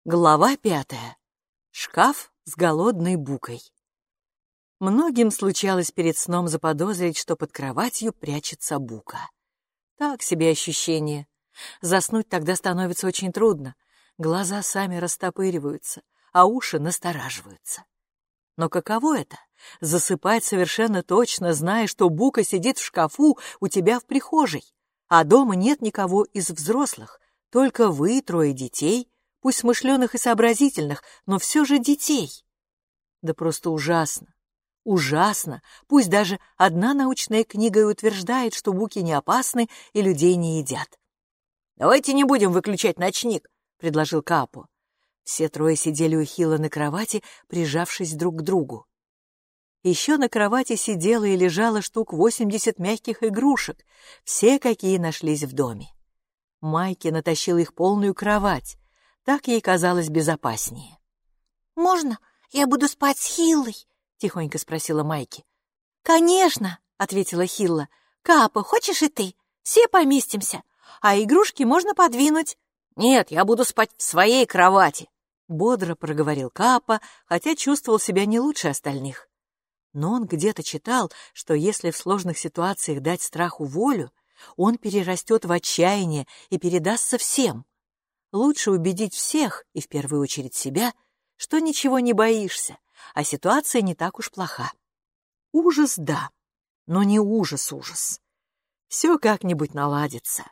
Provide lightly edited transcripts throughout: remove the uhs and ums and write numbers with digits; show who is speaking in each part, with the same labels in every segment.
Speaker 1: Глава 5. Шкаф с голодной букой. Многим случалось перед сном заподозрить, что под кроватью прячется бука. Так себе ощущение. Заснуть тогда становится очень трудно. Глаза сами растопыриваются, а уши настораживаются. Но каково это — засыпать совершенно точно, зная, что бука сидит в шкафу у тебя в прихожей, а дома нет никого из взрослых, только вы, 3 детей, пусть смышленых и сообразительных, но все же детей. Да просто ужасно. Ужасно. Пусть даже одна научная книга и утверждает, что буки не опасны и людей не едят. «Давайте не будем выключать ночник», — предложил Капо. Все 3 сидели у Хила на кровати, прижавшись друг к другу. Еще на кровати сидело и лежало штук 80 мягких игрушек, все, какие нашлись в доме. Майки натащила их полную кровать. Так ей казалось безопаснее.
Speaker 2: «Можно я буду спать с Хиллой?» — тихонько спросила Майки. «Конечно!» — ответила Хилла. «Капа, хочешь и ты? Все поместимся, а игрушки можно подвинуть».
Speaker 1: «Нет, я буду спать в своей кровати», — бодро проговорил Капа, хотя чувствовал себя не лучше остальных. Но он где-то читал, что если в сложных ситуациях дать страху волю, он перерастет в отчаяние и передастся всем. Лучше убедить всех, и в первую очередь себя, что ничего не боишься, а ситуация не так уж плоха. Ужас — да, но не ужас-ужас. Все как-нибудь наладится.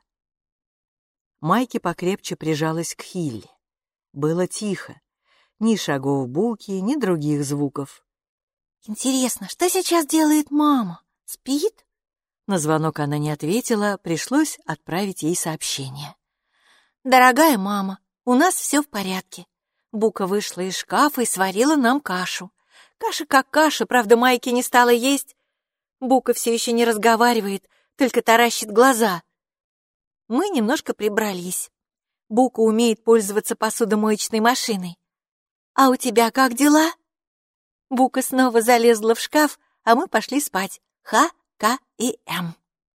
Speaker 1: Майки покрепче прижалась к Хилле. Было тихо. Ни шагов буки, ни других звуков.
Speaker 2: «Интересно, что сейчас делает мама? Спит?»
Speaker 1: На звонок она не ответила, пришлось отправить ей сообщение.
Speaker 2: «Дорогая мама, у нас все в порядке. Бука вышла из шкафа и сварила нам кашу. Каша как каша, правда, Майки не стала есть. Бука все еще не разговаривает, только таращит глаза. Мы немножко прибрались. Бука умеет пользоваться посудомоечной машиной. А у тебя как дела?» Бука снова залезла в шкаф, а мы пошли спать. Х-К-И-М.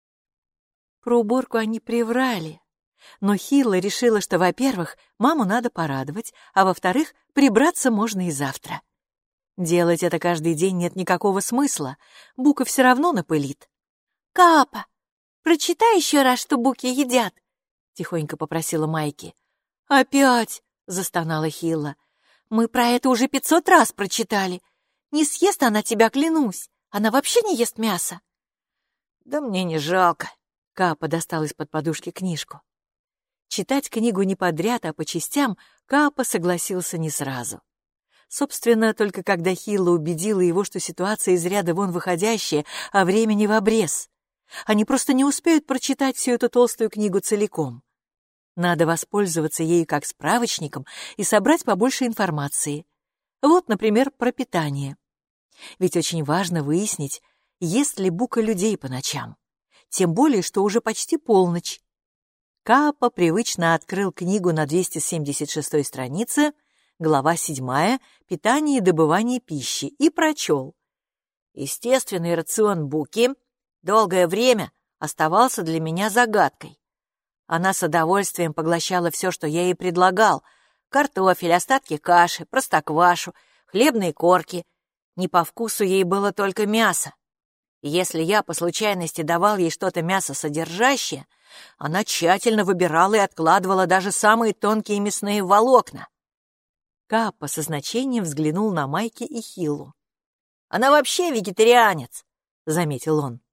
Speaker 1: Про уборку они приврали. Но Хилла решила, что, во-первых, маму надо порадовать, а во-вторых, прибраться можно и завтра. Делать это каждый день нет никакого смысла. Бука все равно напылит.
Speaker 2: «Капа, прочитай еще раз, что буки едят», — тихонько попросила Майки.
Speaker 1: «Опять!» — застонала Хилла.
Speaker 2: «Мы про это уже 500 раз прочитали. Не съест она тебя, клянусь. Она вообще не ест мясо».
Speaker 1: «Да мне не жалко». Капа достал из-под подушки книжку. Читать книгу не подряд, а по частям Капа согласился не сразу. Собственно, только когда Хилла убедила его, что ситуация из ряда вон выходящая, а времени в обрез. Они просто не успеют прочитать всю эту толстую книгу целиком. Надо воспользоваться ею как справочником и собрать побольше информации. Вот, например, про питание. Ведь очень важно выяснить, есть ли бука людей по ночам. Тем более, что уже почти полночь. Капа привычно открыл книгу на 276 странице, глава 7 «Питание и добывание пищи» и прочел. Естественный рацион буки долгое время оставался для меня загадкой. Она с удовольствием поглощала все, что я ей предлагал: картофель, остатки каши, простоквашу, хлебные корки. Не по вкусу ей было только мясо. Если я по случайности давал ей что-то мясосодержащее, она тщательно выбирала и откладывала даже самые тонкие мясные волокна. Капа со значением взглянул на Майки и Хиллу. «Она вообще вегетарианец», — заметил он.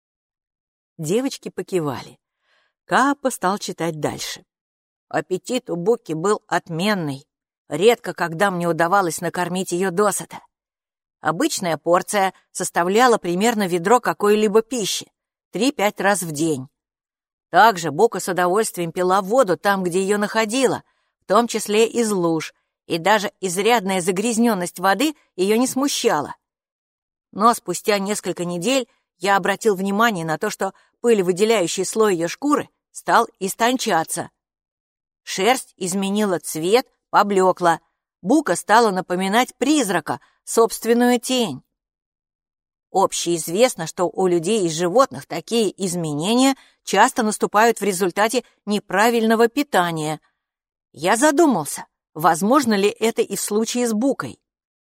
Speaker 1: Девочки покивали. Капа стал читать дальше. «Аппетит у буки был отменный. Редко когда мне удавалось накормить ее досыта. Обычная порция составляла примерно ведро какой-либо пищи, 3-5 раз в день. Также бука с удовольствием пила воду там, где ее находила, в том числе из луж, и даже изрядная загрязненность воды ее не смущала. Но спустя несколько недель я обратил внимание на то, что пылевыделяющий слой ее шкуры стал истончаться. Шерсть изменила цвет, поблекла. Бука стала напоминать призрака, собственную тень. Общеизвестно, что у людей и животных такие изменения часто наступают в результате неправильного питания. Я задумался, возможно ли это и в случае с Букой.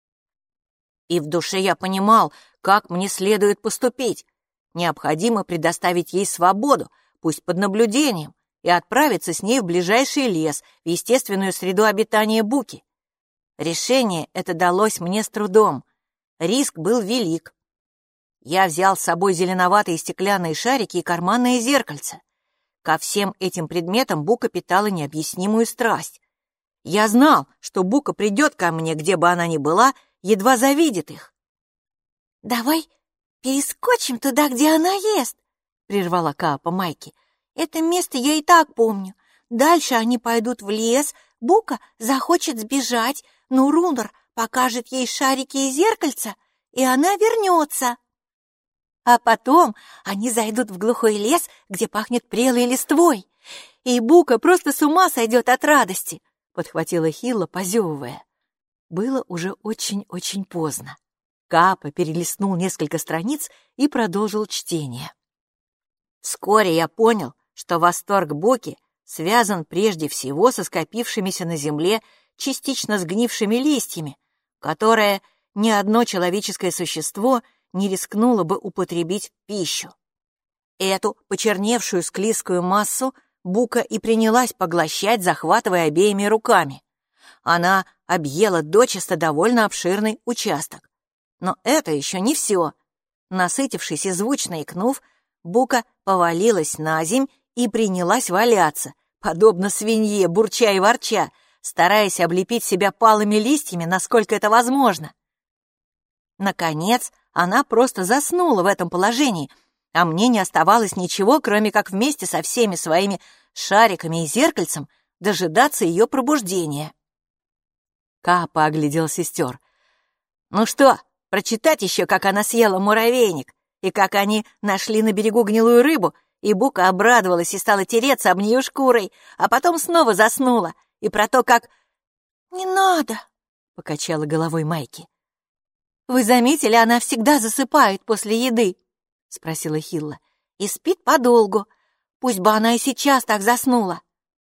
Speaker 1: И в душе я понимал, как мне следует поступить. Необходимо предоставить ей свободу, пусть под наблюдением, и отправиться с ней в ближайший лес, в естественную среду обитания Буки. Решение это далось мне с трудом. Риск был велик. Я взял с собой зеленоватые стеклянные шарики и карманное зеркальце. Ко всем этим предметам Бука питала необъяснимую страсть. Я знал, что Бука придет ко мне, где бы она ни была, едва завидит их.
Speaker 2: «Давай перескочим туда, где она ест», — прервала Каапа Майки. «Это место я и так помню. Дальше они пойдут в лес, Бука захочет сбежать, но Рунор покажет ей шарики и зеркальца, и она вернется. А потом они зайдут в глухой лес, где пахнет прелой листвой, и Бука просто с ума сойдет от радости», — подхватила Хилла, позевывая. Было уже очень-очень поздно. Каапа перелистнул несколько страниц и продолжил чтение. Вскоре я понял, что восторг Буки связан прежде всего со скопившимися на земле частично сгнившими листьями, которые ни одно человеческое существо не рискнуло бы употребить в пищу. Эту почерневшую склизкую массу Бука и принялась поглощать, захватывая обеими руками. Она объела дочисто довольно обширный участок. Но это еще не все. Насытившись и звучно икнув, Бука повалилась на земь и принялась валяться, подобно свинье, бурча и ворча, стараясь облепить себя палыми листьями, насколько это возможно. Наконец, она просто заснула в этом положении, а мне не оставалось ничего, кроме как вместе со всеми своими шариками и зеркальцем дожидаться ее пробуждения. Каапа оглядел сестер. «Ну что, прочитать еще, как она съела муравейник, и как они нашли на берегу гнилую рыбу, и Бука обрадовалась и стала тереться об нее шкурой, а потом снова заснула, и про то, как...» «Не надо», —
Speaker 1: покачала головой Майки. «Вы заметили, она всегда засыпает после еды?» — спросила Хилла. «И спит подолгу. Пусть бы она и сейчас так заснула».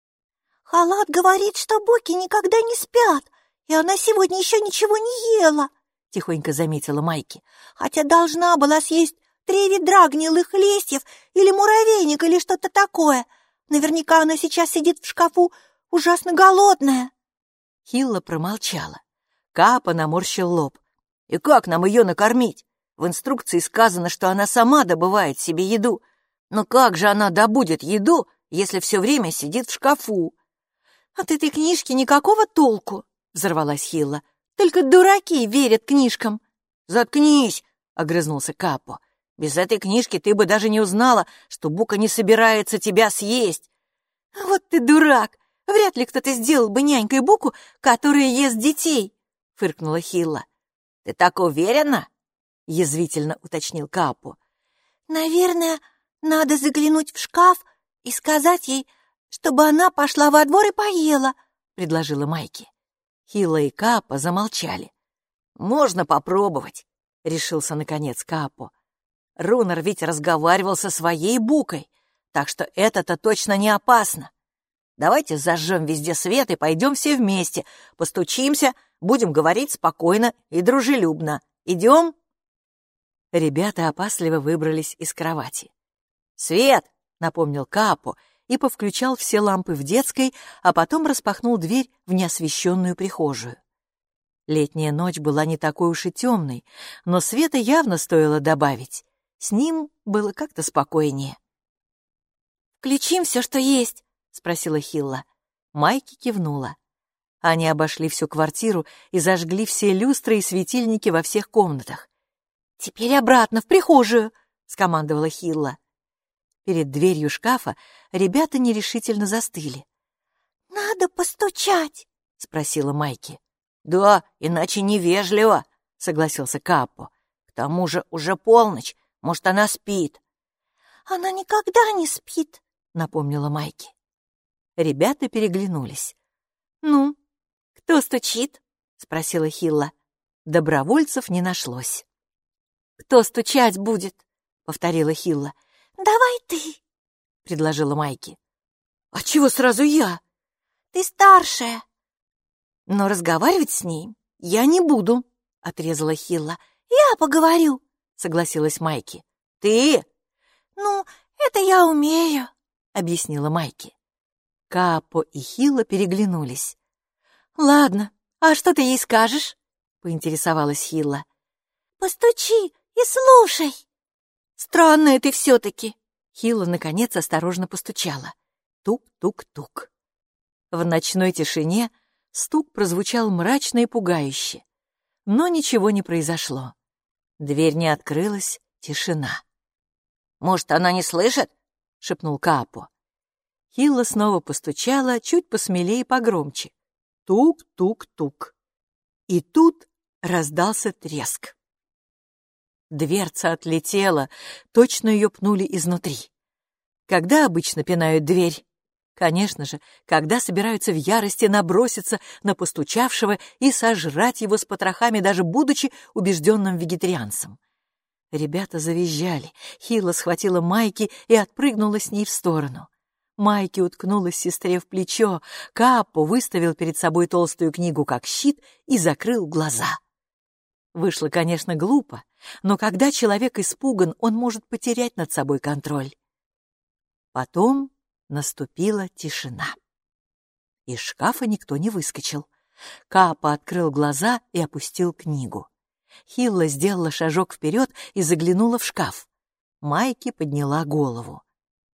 Speaker 2: «Халат говорит, что Буки никогда не спят, и она сегодня еще ничего не ела», — тихонько заметила Майки. «Хотя должна была съесть 3 ведра гнилых листьев или муравейник или что-то такое. Наверняка она сейчас сидит в шкафу, ужасно голодная».
Speaker 1: Хилла промолчала. Каапа наморщил лоб. «И как нам ее накормить? В инструкции сказано, что она сама добывает себе еду. Но как же она добудет еду, если все время сидит в шкафу?»
Speaker 2: «От этой книжки никакого толку», — взорвалась Хилла. «Только дураки верят книжкам».
Speaker 1: «Заткнись!» — огрызнулся Каапо. «Без этой книжки ты бы даже не узнала, что Бука не собирается тебя съесть».
Speaker 2: «Вот ты дурак! Вряд ли кто-то сделал бы нянькой Буку, которая ест детей», — фыркнула Хилла.
Speaker 1: «Ты так уверена?» — язвительно уточнил Каапо.
Speaker 2: «Наверное, надо заглянуть в шкаф и сказать ей, чтобы она пошла во двор и поела», — предложила Майки.
Speaker 1: Хилла и Каапо замолчали. «Можно попробовать», — решился наконец Каапо. «Рунор ведь разговаривал со своей Букой, так что это-то точно не опасно. Давайте зажжем везде свет и пойдем все вместе, постучимся, будем говорить спокойно и дружелюбно. Идем?» Ребята опасливо выбрались из кровати. «Свет!» — напомнил Каапо и повключал все лампы в детской, а потом распахнул дверь в неосвещенную прихожую. Летняя ночь была не такой уж и темной, но света явно стоило добавить. С ним было как-то спокойнее.
Speaker 2: «Включим все, что есть», — спросила Хилла.
Speaker 1: Майки кивнула. Они обошли всю квартиру и зажгли все люстры и светильники во всех комнатах.
Speaker 2: «Теперь обратно, в прихожую», — скомандовала Хилла.
Speaker 1: Перед дверью шкафа ребята нерешительно застыли.
Speaker 2: «Надо постучать», — спросила Майки.
Speaker 1: «Да, иначе невежливо», — согласился Каапо. «К тому же уже полночь, может, она спит».
Speaker 2: «Она никогда не спит», — напомнила Майки.
Speaker 1: Ребята переглянулись.
Speaker 2: «Ну, кто стучит?» — спросила Хилла.
Speaker 1: Добровольцев не нашлось.
Speaker 2: «Кто стучать будет?» — повторила Хилла. «Давай ты», — предложила Майки.
Speaker 1: «А чего сразу я?»
Speaker 2: «Ты старшая». «Но разговаривать с ней я не буду», — отрезала Хилла. «Я поговорю», — согласилась Майки.
Speaker 1: «Ты?»
Speaker 2: «Ну, это я умею», — объяснила Майки.
Speaker 1: Каапо и Хилла переглянулись.
Speaker 2: «Ладно, а что ты ей скажешь?»
Speaker 1: — поинтересовалась Хилла.
Speaker 2: «Постучи и слушай». «Странная ты все-таки».
Speaker 1: Хилла, наконец, осторожно постучала. Тук-тук-тук. В ночной тишине стук прозвучал мрачно и пугающе. Но ничего не произошло. Дверь не открылась, тишина.
Speaker 2: «Может, она не слышит?»
Speaker 1: — шепнул Каапо. Хилла снова постучала, чуть посмелее и погромче. Тук-тук-тук. И тут раздался треск. Дверца отлетела, точно ее пнули изнутри. Когда обычно пинают дверь? Конечно же, когда собираются в ярости наброситься на постучавшего и сожрать его с потрохами, даже будучи убежденным вегетарианцем. Ребята завизжали. Хилла схватила Майки и отпрыгнула с ней в сторону. Майки уткнулась сестре в плечо, Каапо выставил перед собой толстую книгу как щит и закрыл глаза. Вышло, конечно, глупо, но когда человек испуган, он может потерять над собой контроль. Потом наступила тишина. Из шкафа никто не выскочил. Каапо открыл глаза и опустил книгу. Хилла сделала шажок вперед и заглянула в шкаф. Майки подняла голову.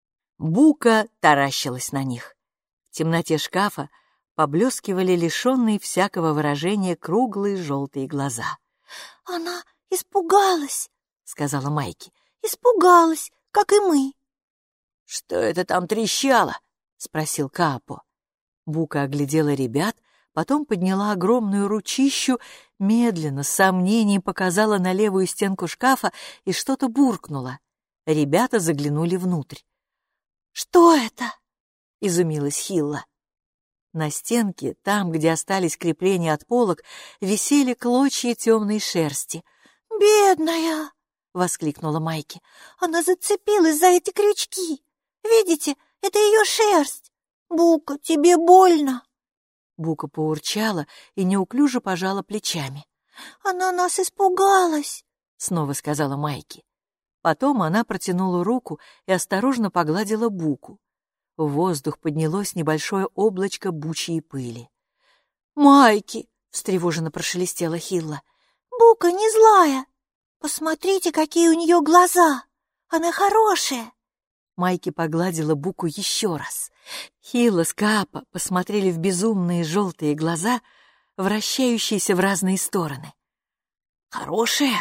Speaker 1: Бука таращилась на них. В темноте шкафа поблескивали лишенные всякого выражения круглые желтые глаза.
Speaker 2: «Она испугалась», —
Speaker 1: сказала Майки.
Speaker 2: «Испугалась, как и мы».
Speaker 1: «Что это там трещало?» — спросил Каапо. Бука оглядела ребят, потом подняла огромную ручищу, медленно, с сомнением показала на левую стенку шкафа и что-то буркнула. Ребята заглянули внутрь.
Speaker 2: «Что это?»
Speaker 1: — изумилась Хилла. На стенке, там, где остались крепления от полок, висели клочья темной шерсти.
Speaker 2: «Бедная!» —
Speaker 1: воскликнула Майки.
Speaker 2: «Она зацепилась за эти крючки. Видите, это ее шерсть. Бука, тебе больно?»
Speaker 1: Бука поурчала и неуклюже пожала плечами.
Speaker 2: «Она нас испугалась»,
Speaker 1: — снова сказала Майки. Потом она протянула руку и осторожно погладила Буку. В воздух поднялось небольшое облачко бучьей пыли. «Майки!» — встревоженно прошелестела Хилла.
Speaker 2: «Бука не злая. Посмотрите, какие у нее глаза. Она хорошая».
Speaker 1: Майки погладила Буку еще раз. Хилла с Каапо посмотрели в безумные желтые глаза, вращающиеся в разные стороны. «Хорошая?»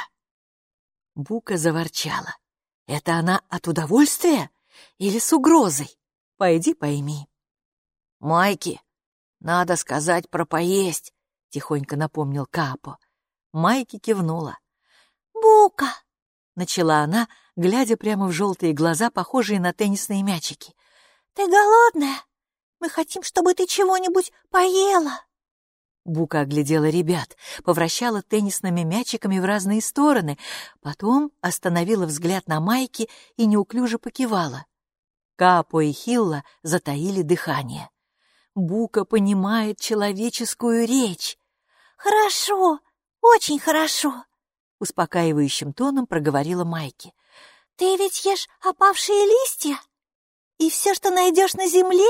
Speaker 1: Бука заворчала. «Это она от удовольствия или с угрозой? Пойди пойми». «Майки, надо сказать про поесть», — тихонько напомнил Каапо. Майки кивнула.
Speaker 2: «Бука»,
Speaker 1: — начала она, глядя прямо в желтые глаза, похожие на теннисные мячики.
Speaker 2: «Ты голодная? Мы хотим, чтобы ты чего-нибудь поела».
Speaker 1: Бука оглядела ребят, повращала теннисными мячиками в разные стороны, потом остановила взгляд на Майки и неуклюже покивала. Каапо и Хилла затаили дыхание. Бука понимает человеческую речь.
Speaker 2: «Хорошо, очень хорошо»,
Speaker 1: — успокаивающим тоном проговорила Майки.
Speaker 2: «Ты ведь ешь опавшие листья? И все, что найдешь на земле?»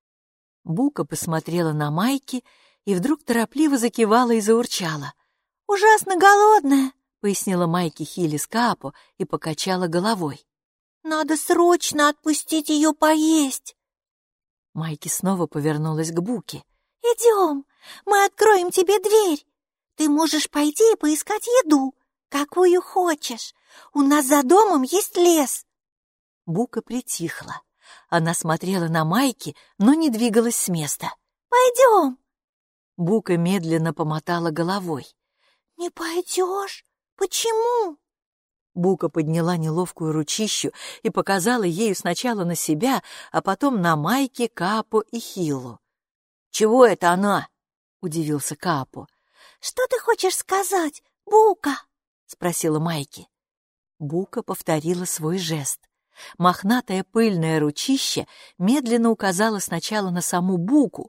Speaker 1: Бука посмотрела на Майки и вдруг торопливо закивала и заурчала.
Speaker 2: «Ужасно голодная»,
Speaker 1: — пояснила Майки Хилле с Каапо и покачала головой.
Speaker 2: «Надо срочно отпустить ее поесть».
Speaker 1: Майки снова повернулась к Буке.
Speaker 2: «Идем, мы откроем тебе дверь. Ты можешь пойти и поискать еду, какую хочешь. У нас за домом есть лес».
Speaker 1: Бука притихла. Она смотрела на Майки, но не двигалась с места.
Speaker 2: «Пойдем».
Speaker 1: Бука медленно помотала головой.
Speaker 2: «Не пойдешь? Почему?»
Speaker 1: Бука подняла неловкую ручищу и показала ею сначала на себя, а потом на Майки, Каапо и Хиллу. «Чего это она?» — удивился Каапо.
Speaker 2: «Что ты хочешь сказать, Бука?»
Speaker 1: — спросила Майки. Бука повторила свой жест. Мохнатое пыльное ручище медленно указало сначала на саму Буку,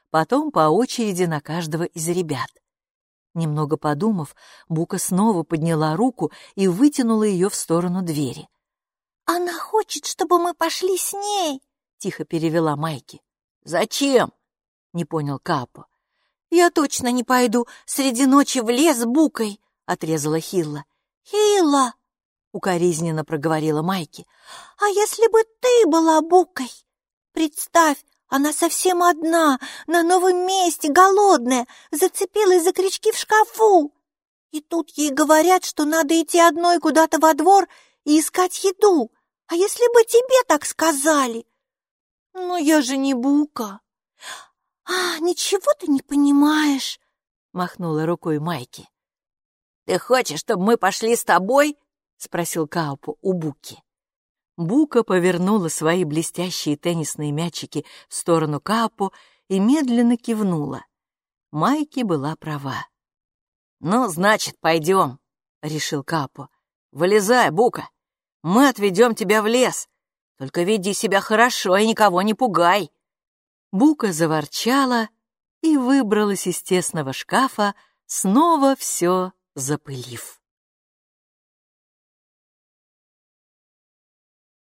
Speaker 1: потом по очереди на каждого из ребят. Немного подумав, Бука снова подняла руку и вытянула ее в сторону двери.
Speaker 2: «Она хочет, чтобы мы пошли с ней», — тихо перевела Майки.
Speaker 1: «Зачем?» — не понял Капо.
Speaker 2: «Я точно не пойду среди ночи в лес с Букой», — отрезала Хилла. «Хилла!» — укоризненно проговорила Майки. «А если бы ты была Букой? Представь, она совсем одна, на новом месте, голодная, зацепилась за крючки в шкафу. И тут ей говорят, что надо идти одной куда-то во двор и искать еду. А если бы тебе так сказали? Ну, я же не Бука». «Ничего ты не понимаешь», — махнула рукой Майки.
Speaker 1: «Ты хочешь, чтобы мы пошли с тобой?» — спросил Каапо у Буки. Бука повернула свои блестящие теннисные мячики в сторону Каапо и медленно кивнула. Майки была права. «Ну, значит, пойдем», — решил Каапо. «Вылезай, Бука, мы отведем тебя в лес. Только веди себя хорошо и никого не пугай». Бука заворчала и выбралась из тесного шкафа, снова все запылив.